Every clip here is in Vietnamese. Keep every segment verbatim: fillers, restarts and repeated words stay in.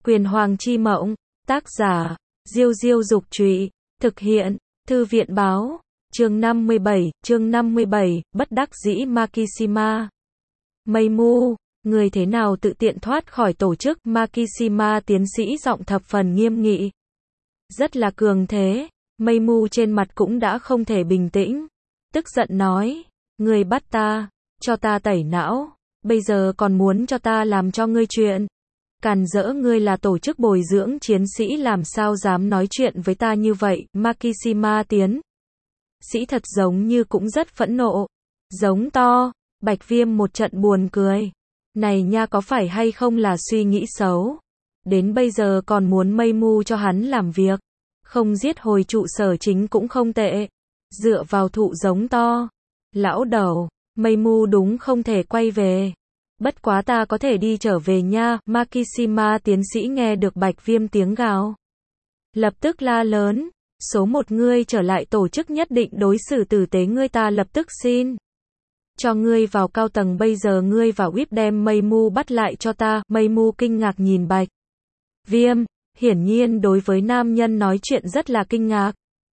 Quyền Hoàng Chi Mộng, tác giả, Diêu Diêu Dục Trụy, thực hiện, Thư viện Báo, chương năm mươi bảy, chương năm mươi bảy, bất đắc dĩ Makishima. Meimu, người thế nào tự tiện thoát khỏi tổ chức, Makishima tiến sĩ giọng thập phần nghiêm nghị. Rất là cường thế, Meimu trên mặt cũng đã không thể bình tĩnh. Tức giận nói, người bắt ta, cho ta tẩy não, bây giờ còn muốn cho ta làm cho ngươi chuyện. Càn rỡ, ngươi là tổ chức bồi dưỡng chiến sĩ làm sao dám nói chuyện với ta như vậy, Makishima tiến sĩ thật giống như cũng rất phẫn nộ. Giống to, Bạch Viêm một trận buồn cười. Này nha, có phải hay không là suy nghĩ xấu? Đến bây giờ còn muốn Meimu cho hắn làm việc. Không giết hồi trụ sở chính cũng không tệ. Dựa vào thụ giống to. Lão đầu, Meimu đúng không thể quay về. Bất quá ta có thể đi trở về nha, Makishima tiến sĩ nghe được Bạch Viêm tiếng gào. Lập tức la lớn, số một ngươi trở lại tổ chức nhất định đối xử tử tế ngươi, ta lập tức xin cho ngươi vào cao tầng, bây giờ ngươi và Whip đem Meimu bắt lại cho ta. Meimu kinh ngạc nhìn Bạch Viêm, hiển nhiên đối với nam nhân nói chuyện rất là kinh ngạc.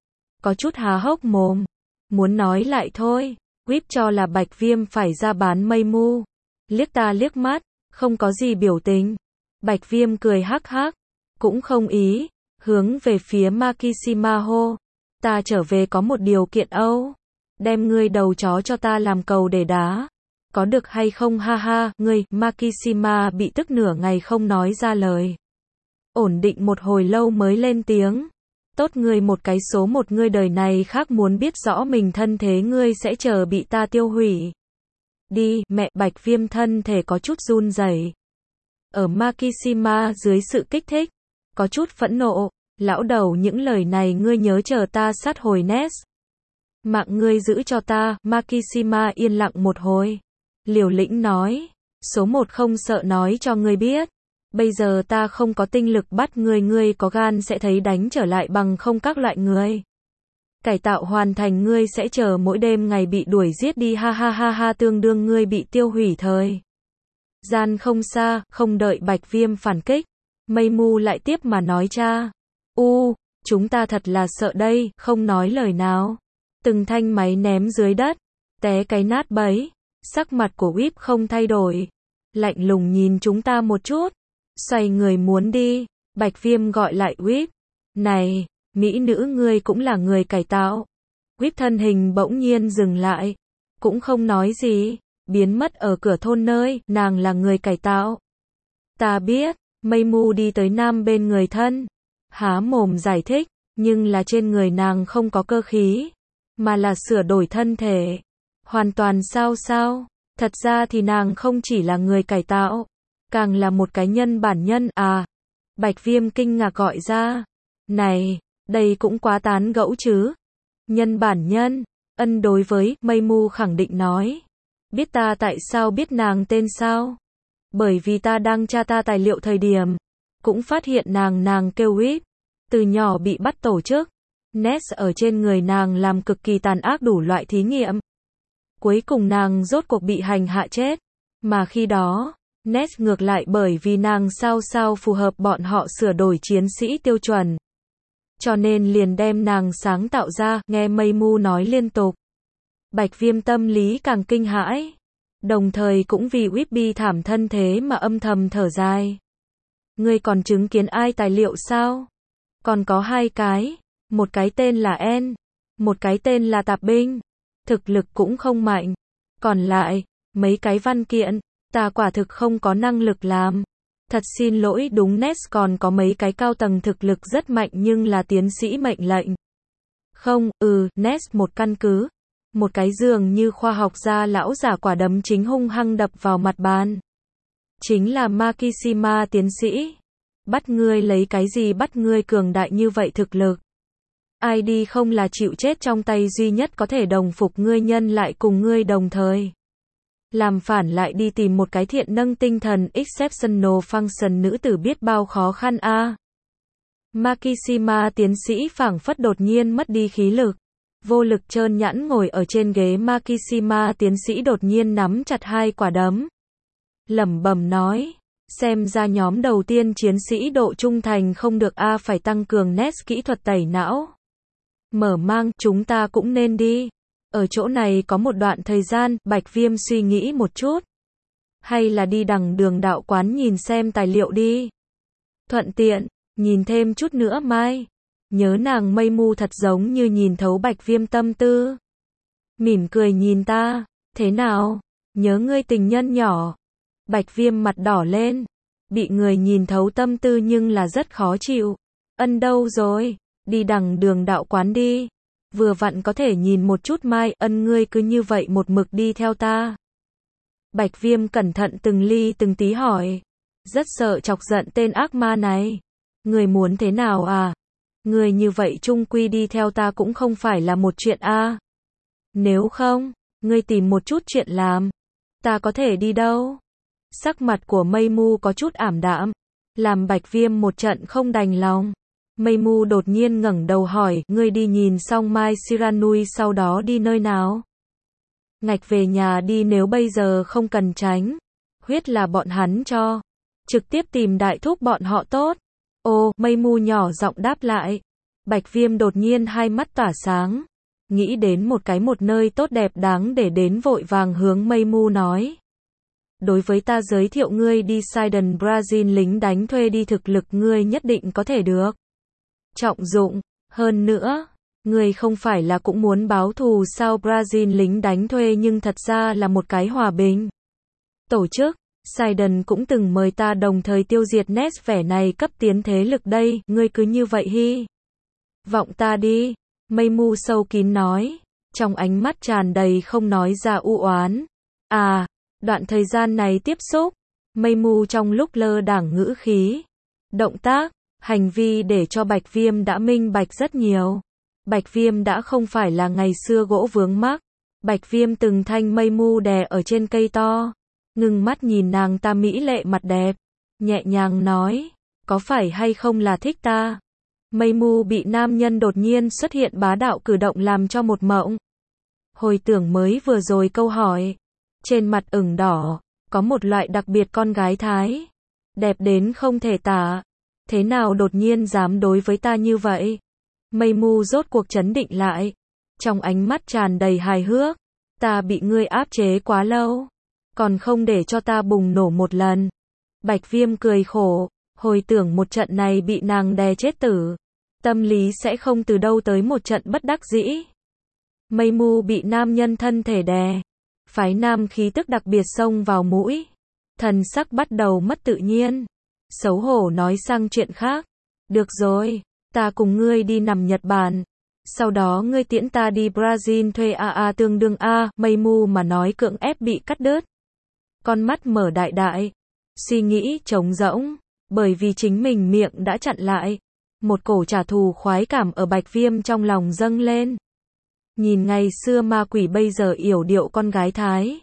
Có chút há hốc mồm, muốn nói lại thôi. Whip cho là Bạch Viêm phải ra bán Meimu. Liếc ta liếc mắt, không có gì biểu tình. Bạch Viêm cười hắc hắc, cũng không ý, hướng về phía Makishima hô. Ta trở về có một điều kiện Âu. Đem ngươi đầu chó cho ta làm cầu để đá. Có được hay không, ha ha, ngươi, Makishima bị tức nửa ngày không nói ra lời. Ổn định một hồi lâu mới lên tiếng. Tốt, ngươi một cái số một, ngươi đời này khác muốn biết rõ mình thân thế, ngươi sẽ chờ bị ta tiêu hủy. Đi, mẹ. Bạch Viêm thân thể có chút run rẩy. Ở Makishima dưới sự kích thích, có chút phẫn nộ. Lão đầu, những lời này ngươi nhớ chờ ta sát hồi Ness. Mạng ngươi giữ cho ta. Makishima yên lặng một hồi. Liều lĩnh nói, số một không sợ nói cho ngươi biết. Bây giờ ta không có tinh lực bắt ngươi, ngươi có gan sẽ thấy đánh trở lại, bằng không các loại người cải tạo hoàn thành, ngươi sẽ chờ mỗi đêm ngày bị đuổi giết đi, ha ha ha ha, tương đương ngươi bị tiêu hủy thời gian không xa. Không đợi Bạch Viêm phản kích, Meimu lại tiếp mà nói, cha, u, chúng ta thật là sợ đây. Không nói lời nào, từng thanh máy ném dưới đất, té cái nát bấy. Sắc mặt của Whip không thay đổi, lạnh lùng nhìn chúng ta một chút, xoay người muốn đi. Bạch Viêm gọi lại Whip, này, mỹ nữ, ngươi cũng là người cải tạo. Whip thân hình bỗng nhiên dừng lại, cũng không nói gì, biến mất ở cửa thôn nơi, nàng là người cải tạo. Ta biết. Meimu đi tới nam bên người thân, há mồm giải thích, nhưng là trên người nàng không có cơ khí, mà là sửa đổi thân thể. Hoàn toàn sao sao? Thật ra thì nàng không chỉ là người cải tạo, càng là một cái nhân bản nhân à. Bạch Viêm kinh ngạc gọi ra, này, đây cũng quá tán gẫu chứ. Nhân bản nhân, ân, đối với Meimu khẳng định nói. Biết ta tại sao biết nàng tên sao? Bởi vì ta đang tra ta tài liệu thời điểm, cũng phát hiện nàng nàng kêu Whip. Từ nhỏ bị bắt tổ chức Ness ở trên người nàng làm cực kỳ tàn ác đủ loại thí nghiệm. Cuối cùng nàng rốt cuộc bị hành hạ chết. Mà khi đó, Ness ngược lại bởi vì nàng sao sao phù hợp bọn họ sửa đổi chiến sĩ tiêu chuẩn, cho nên liền đem nàng sáng tạo ra. Nghe Meimu nói liên tục, Bạch Viêm tâm lý càng kinh hãi, đồng thời cũng vì Whip bi thảm thân thế mà âm thầm thở dài. Ngươi còn chứng kiến ai tài liệu sao? Còn có hai cái, một cái tên là En, một cái tên là Tạp Binh, thực lực cũng không mạnh. Còn lại, mấy cái văn kiện, ta quả thực không có năng lực làm. Thật xin lỗi. Đúng, Ness còn có mấy cái cao tầng thực lực rất mạnh nhưng là tiến sĩ mệnh lệnh. Không, ừ, Ness một căn cứ. Một cái dường như khoa học gia lão giả quả đấm chính hung hăng đập vào mặt bàn. Chính là Makishima tiến sĩ. Bắt ngươi lấy cái gì, bắt ngươi cường đại như vậy thực lực. Ai đi không là chịu chết trong tay duy nhất có thể đồng phục ngươi nhân lại cùng ngươi đồng thời. Làm phản lại đi tìm một cái thiện nâng tinh thần exceptional function nữ tử biết bao khó khăn a. À. Makishima tiến sĩ phảng phất đột nhiên mất đi khí lực. Vô lực trơn nhẵn ngồi ở trên ghế. Makishima tiến sĩ đột nhiên nắm chặt hai quả đấm. Lẩm bẩm nói, Xem ra nhóm đầu tiên chiến sĩ độ trung thành không được a, phải tăng cường nét kỹ thuật tẩy não. Mở mang, chúng ta cũng nên đi. Ở chỗ này có một đoạn thời gian, Bạch Viêm suy nghĩ một chút. Hay là đi đằng Đường đạo quán nhìn xem tài liệu đi. Thuận tiện, nhìn thêm chút nữa mai. Nhớ nàng Mây Mu thật giống như nhìn thấu Bạch Viêm tâm tư. Mỉm cười nhìn ta, thế nào? Nhớ ngươi tình nhân nhỏ. Bạch Viêm mặt đỏ lên. Bị người nhìn thấu tâm tư nhưng là rất khó chịu. Ân đâu rồi? Đi đằng Đường đạo quán đi. Vừa vặn có thể nhìn một chút mai. Ân ngươi cứ như vậy một mực đi theo ta. Bạch Viêm cẩn thận từng ly từng tí hỏi. Rất sợ chọc giận tên ác ma này. Người muốn thế nào à? Người như vậy chung quy đi theo ta cũng không phải là một chuyện a. À. Nếu không, ngươi tìm một chút chuyện làm. Ta có thể đi đâu? Sắc mặt của Mây Mu có chút ảm đạm. Làm Bạch Viêm một trận không đành lòng. Mây Mu đột nhiên ngẩng đầu hỏi, ngươi đi nhìn xong Mai Shiranui sau đó đi nơi nào? Ngạch về nhà đi, nếu bây giờ không cần tránh. Huyết là bọn hắn cho. Trực tiếp tìm đại thúc bọn họ tốt. Ô, Mây Mu nhỏ giọng đáp lại. Bạch Viêm đột nhiên hai mắt tỏa sáng. Nghĩ đến một cái một nơi tốt đẹp đáng để đến, vội vàng hướng Mây Mu nói. Đối với ta giới thiệu ngươi đi Sidon Brazil lính đánh thuê đi, thực lực ngươi nhất định có thể được trọng dụng. Hơn nữa, ngươi không phải là cũng muốn báo thù sao? Brazil lính đánh thuê nhưng thật ra là một cái hòa bình tổ chức. Sidon cũng từng mời ta đồng thời tiêu diệt nét vẻ này cấp tiến thế lực đây. Ngươi cứ như vậy hy vọng ta đi. Mây Mu sâu kín nói, trong ánh mắt tràn đầy không nói ra u oán. À, đoạn thời gian này tiếp xúc, Mây Mu trong lúc lơ đãng ngữ khí, động tác, hành vi để cho Bạch Viêm đã minh bạch rất nhiều. Bạch Viêm đã không phải là ngày xưa gỗ vướng mắc. Bạch Viêm từng thanh Mây Mu đè ở trên cây to, ngưng mắt nhìn nàng ta mỹ lệ mặt đẹp, nhẹ nhàng nói, có phải hay không là thích ta? Mây Mu bị nam nhân đột nhiên xuất hiện bá đạo cử động làm cho một mộng. Hồi tưởng mới vừa rồi câu hỏi, trên mặt ửng đỏ, có một loại đặc biệt con gái thái, đẹp đến không thể tả. Thế nào đột nhiên dám đối với ta như vậy? Mây Mu rốt cuộc trấn định lại, trong ánh mắt tràn đầy hài hước. Ta bị ngươi áp chế quá lâu, còn không để cho ta bùng nổ một lần. Bạch Viêm cười khổ, hồi tưởng một trận này bị nàng đè chết tử, tâm lý sẽ không từ đâu tới một trận bất đắc dĩ. Mây Mu bị nam nhân thân thể đè, phái nam khí tức đặc biệt xông vào mũi, thần sắc bắt đầu mất tự nhiên, xấu hổ nói sang chuyện khác. Được rồi, ta cùng ngươi đi nằm Nhật Bản, sau đó ngươi tiễn ta đi Brazil thuê a a tương đương a. Mây Mu mà nói cưỡng ép bị cắt đứt, con mắt mở đại đại, suy nghĩ trống rỗng, bởi vì chính mình miệng đã chặn lại. Một cổ trả thù khoái cảm ở Bạch Viêm trong lòng dâng lên. Nhìn ngày xưa ma quỷ bây giờ yểu điệu con gái thái,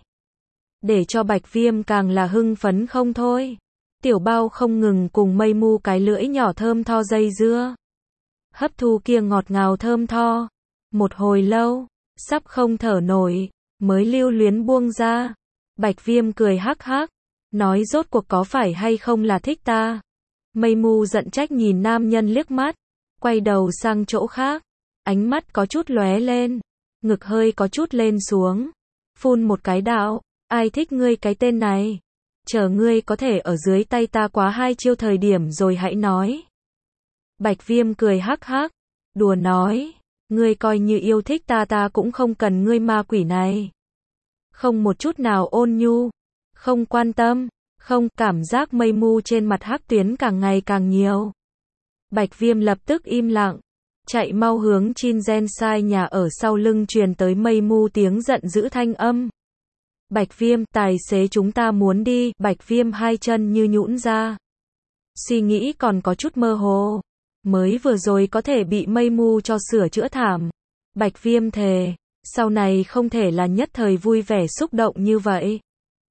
để cho Bạch Viêm càng là hưng phấn không thôi. Tiểu Bao không ngừng cùng Mây Mu cái lưỡi nhỏ thơm tho dây dưa, hấp thu kia ngọt ngào thơm tho. Một hồi lâu, sắp không thở nổi, mới lưu luyến buông ra. Bạch Viêm cười hắc hắc, nói rốt cuộc có phải hay không là thích ta? Mây Mu giận trách nhìn nam nhân liếc mắt, quay đầu sang chỗ khác, ánh mắt có chút lóe lên, ngực hơi có chút lên xuống, phun một cái đạo, ai thích ngươi cái tên này? Chờ ngươi có thể ở dưới tay ta quá hai chiêu thời điểm rồi hãy nói. Bạch Viêm cười hắc hắc, đùa nói, ngươi coi như yêu thích ta ta cũng không cần ngươi ma quỷ này. Không một chút nào ôn nhu, không quan tâm, không. Cảm giác Mây Mu trên mặt hắc tuyến càng ngày càng nhiều. Bạch Viêm lập tức im lặng, chạy mau hướng Chinsensai nhà ở sau lưng truyền tới Mây Mu tiếng giận dữ thanh âm. Bạch Viêm, tài xế chúng ta muốn đi. Bạch Viêm hai chân như nhũn ra, suy nghĩ còn có chút mơ hồ. Mới vừa rồi có thể bị Mây Mu cho sửa chữa thảm. Bạch Viêm thề, sau này không thể là nhất thời vui vẻ xúc động như vậy.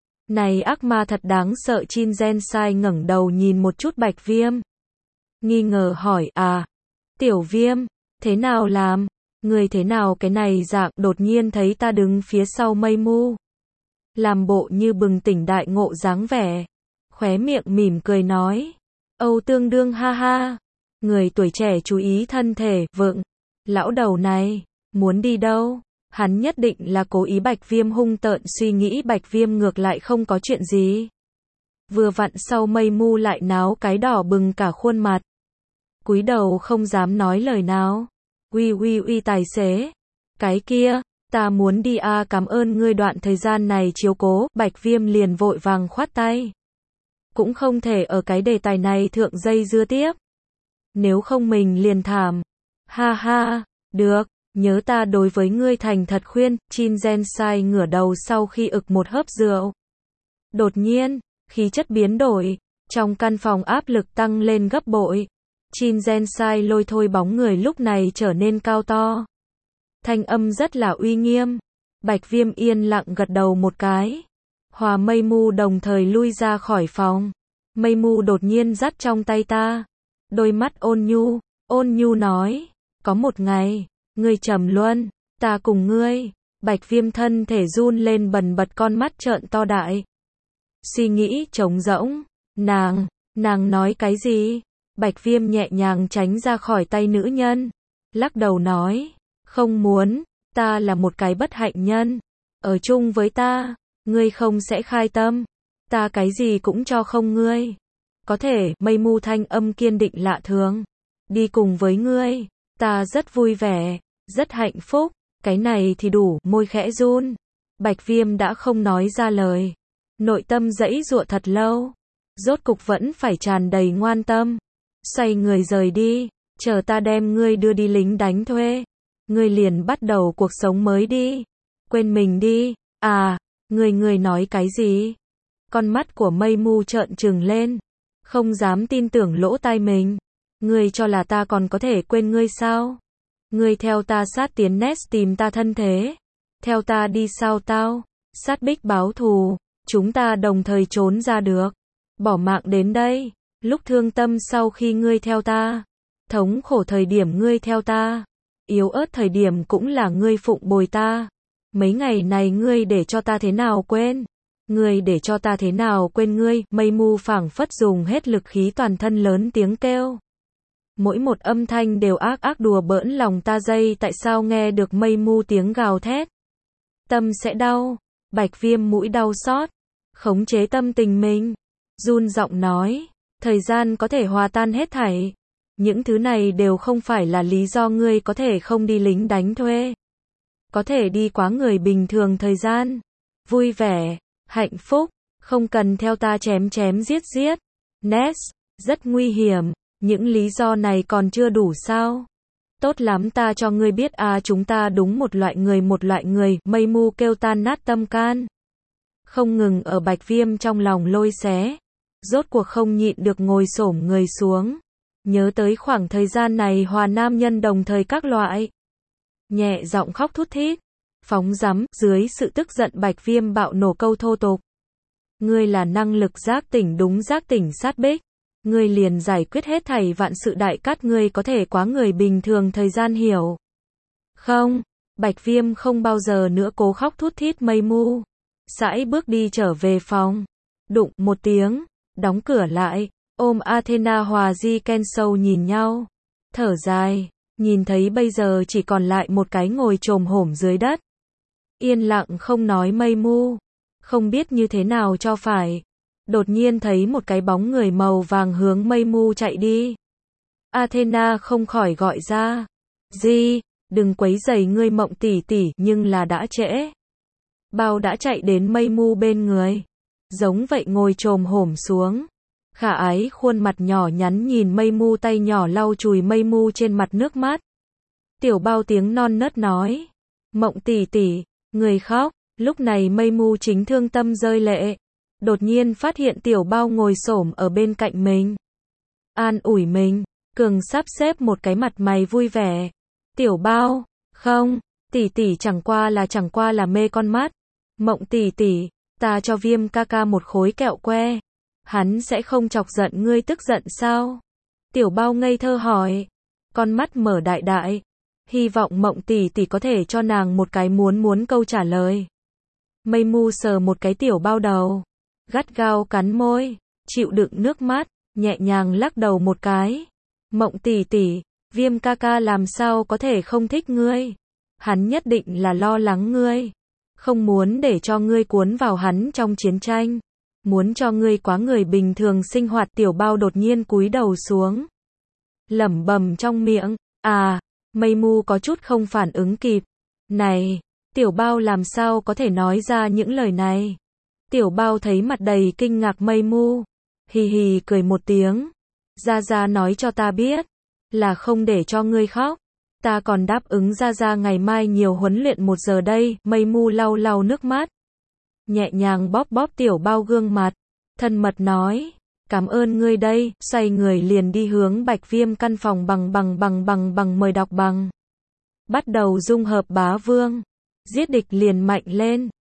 Này ác ma thật đáng sợ. Chinsensai ngẩng đầu nhìn một chút Bạch Viêm, nghi ngờ hỏi, à, Tiểu Viêm, thế nào làm? Người thế nào cái này dạng? Đột nhiên thấy ta đứng phía sau Mây Mu, làm bộ như bừng tỉnh đại ngộ dáng vẻ, khóe miệng mỉm cười nói. Âu Tương Đương ha ha. Người tuổi trẻ chú ý thân thể, vựng. Lão đầu này, muốn đi đâu? Hắn nhất định là cố ý. Bạch Viêm hung tợn suy nghĩ. Bạch Viêm ngược lại không có chuyện gì. Vừa vặn sau Mây Mu lại náo cái đỏ bừng cả khuôn mặt. Cúi đầu không dám nói lời nào. Uy uy uy tài xế. Cái kia, ta muốn đi a à, cảm ơn ngươi đoạn thời gian này chiếu cố. Bạch Viêm liền vội vàng khoát tay. Cũng không thể ở cái đề tài này thượng dây dưa tiếp. Nếu không mình liền thảm. Ha ha, được, nhớ ta đối với ngươi thành thật khuyên. Chin Gensai ngửa đầu sau khi ực một hớp rượu. Đột nhiên, khí chất biến đổi, trong căn phòng áp lực tăng lên gấp bội. Chin Gensai lôi thôi bóng người lúc này trở nên cao to. Thanh âm rất là uy nghiêm. Bạch Viêm yên lặng gật đầu một cái. Hòa Mây Mu đồng thời lui ra khỏi phòng. Mây Mu đột nhiên dắt trong tay ta. Đôi mắt ôn nhu, ôn nhu nói. Có một ngày, ngươi trầm luân, ta cùng ngươi. Bạch Viêm thân thể run lên bần bật, con mắt trợn to đại. Suy nghĩ trống rỗng. Nàng, nàng nói cái gì? Bạch Viêm nhẹ nhàng tránh ra khỏi tay nữ nhân. Lắc đầu nói. Không muốn, ta là một cái bất hạnh nhân. Ở chung với ta, ngươi không sẽ khai tâm. Ta cái gì cũng cho không ngươi. Có thể, Mây Mu thanh âm kiên định lạ thường. Đi cùng với ngươi, ta rất vui vẻ, rất hạnh phúc. Cái này thì đủ, môi khẽ run. Bạch Viêm đã không nói ra lời. Nội tâm giãy giụa thật lâu. Rốt cục vẫn phải tràn đầy ngoan tâm. Xoay người rời đi, chờ ta đem ngươi đưa đi lính đánh thuê. Ngươi liền bắt đầu cuộc sống mới đi. Quên mình đi. À, ngươi ngươi nói cái gì? Con mắt của Mây Mu trợn trừng lên. Không dám tin tưởng lỗ tai mình. Ngươi cho là ta còn có thể quên ngươi sao? Ngươi theo ta sát tiến nest tìm ta thân thế. Theo ta đi sao tao? Sát bích báo thù. Chúng ta đồng thời trốn ra được. Bỏ mạng đến đây. Lúc thương tâm sau khi ngươi theo ta. Thống khổ thời điểm ngươi theo ta. Yếu ớt thời điểm cũng là ngươi phụng bồi ta. Mấy ngày này ngươi để cho ta thế nào quên? Ngươi để cho ta thế nào quên ngươi? Mây Mu phảng phất dùng hết lực khí toàn thân lớn tiếng kêu. Mỗi một âm thanh đều ác ác đùa bỡn lòng ta. Dây tại sao nghe được Mây Mu tiếng gào thét? Tâm sẽ đau. Bạch Viêm mũi đau xót. Khống chế tâm tình mình. Run giọng nói. Thời gian có thể hòa tan hết thảy. Những thứ này đều không phải là lý do ngươi có thể không đi lính đánh thuê. Có thể đi quá người bình thường thời gian. Vui vẻ, hạnh phúc, không cần theo ta chém chém giết giết. Ness, rất nguy hiểm, những lý do này còn chưa đủ sao? Tốt lắm, ta cho ngươi biết à, chúng ta đúng một loại người một loại người. Mây Mu kêu tan nát tâm can. Không ngừng ở Bạch Viêm trong lòng lôi xé. Rốt cuộc không nhịn được ngồi xổm người xuống. Nhớ tới khoảng thời gian này hòa nam nhân đồng thời các loại. Nhẹ giọng khóc thút thít. Phóng rắm, dưới sự tức giận Bạch Viêm bạo nổ câu thô tục. Ngươi là năng lực giác tỉnh, đúng giác tỉnh sát bích. Ngươi liền giải quyết hết thảy vạn sự đại cát. Ngươi có thể quá người bình thường thời gian, hiểu không? Bạch Viêm không bao giờ nữa cố khóc thút thít. Mây Mu sải bước đi trở về phòng. Đụng một tiếng, đóng cửa lại. Ôm Athena hòa Ji Kensou nhìn nhau. Thở dài, nhìn thấy bây giờ chỉ còn lại một cái ngồi chồm hổm dưới đất. Yên lặng không nói. Mây Mu không biết như thế nào cho phải. Đột nhiên thấy một cái bóng người màu vàng hướng Mây Mu chạy đi. Athena không khỏi gọi ra. Ji, đừng quấy rầy ngươi Mộng tỷ tỷ, nhưng là đã trễ. Bao đã chạy đến Mây Mu bên người. Giống vậy ngồi chồm hổm xuống. Khả ái khuôn mặt nhỏ nhắn nhìn Mây Mu, tay nhỏ lau chùi Mây Mu trên mặt nước mắt. Tiểu Bao tiếng non nớt nói. Mộng tỷ tỷ, người khóc. Lúc này Mây Mu chính thương tâm rơi lệ. Đột nhiên phát hiện Tiểu Bao ngồi xổm ở bên cạnh mình. An ủi mình. Cường sắp xếp một cái mặt mày vui vẻ. Tiểu Bao, không, tỷ tỷ chẳng qua là chẳng qua là mê con mắt. Mộng tỷ tỷ, ta cho Viêm ca ca một khối kẹo que. Hắn sẽ không chọc giận ngươi tức giận sao? Tiểu Bao ngây thơ hỏi. Con mắt mở đại đại. Hy vọng Mộng tỷ tỷ có thể cho nàng một cái muốn muốn câu trả lời. Mây Mu sờ một cái Tiểu Bao đầu. Gắt gao cắn môi. chịu đựng nước mắt, nhẹ nhàng lắc đầu một cái. Mộng tỷ tỷ, Viêm ca ca làm sao có thể không thích ngươi? Hắn nhất định là lo lắng ngươi, không muốn để cho ngươi cuốn vào hắn trong chiến tranh, muốn cho ngươi quá người bình thường sinh hoạt. Tiểu Bao đột nhiên cúi đầu xuống, lẩm bẩm trong miệng, à, Mây Mu có chút không phản ứng kịp. Này, Tiểu Bao làm sao có thể nói ra những lời này? Tiểu Bao thấy mặt đầy kinh ngạc Mây Mu, hì hì cười một tiếng. Gia Gia nói cho ta biết, là không để cho ngươi khóc. Ta còn đáp ứng Gia Gia ngày mai nhiều huấn luyện một giờ đây. Mây Mu lau lau nước mắt, nhẹ nhàng bóp bóp Tiểu Bao gương mặt, thân mật nói, cảm ơn ngươi đây, xoay người liền đi hướng Bạch Viêm căn phòng. Bằng bằng bằng bằng bằng mời đọc bằng. Bắt đầu dung hợp bá vương, giết địch liền mạnh lên.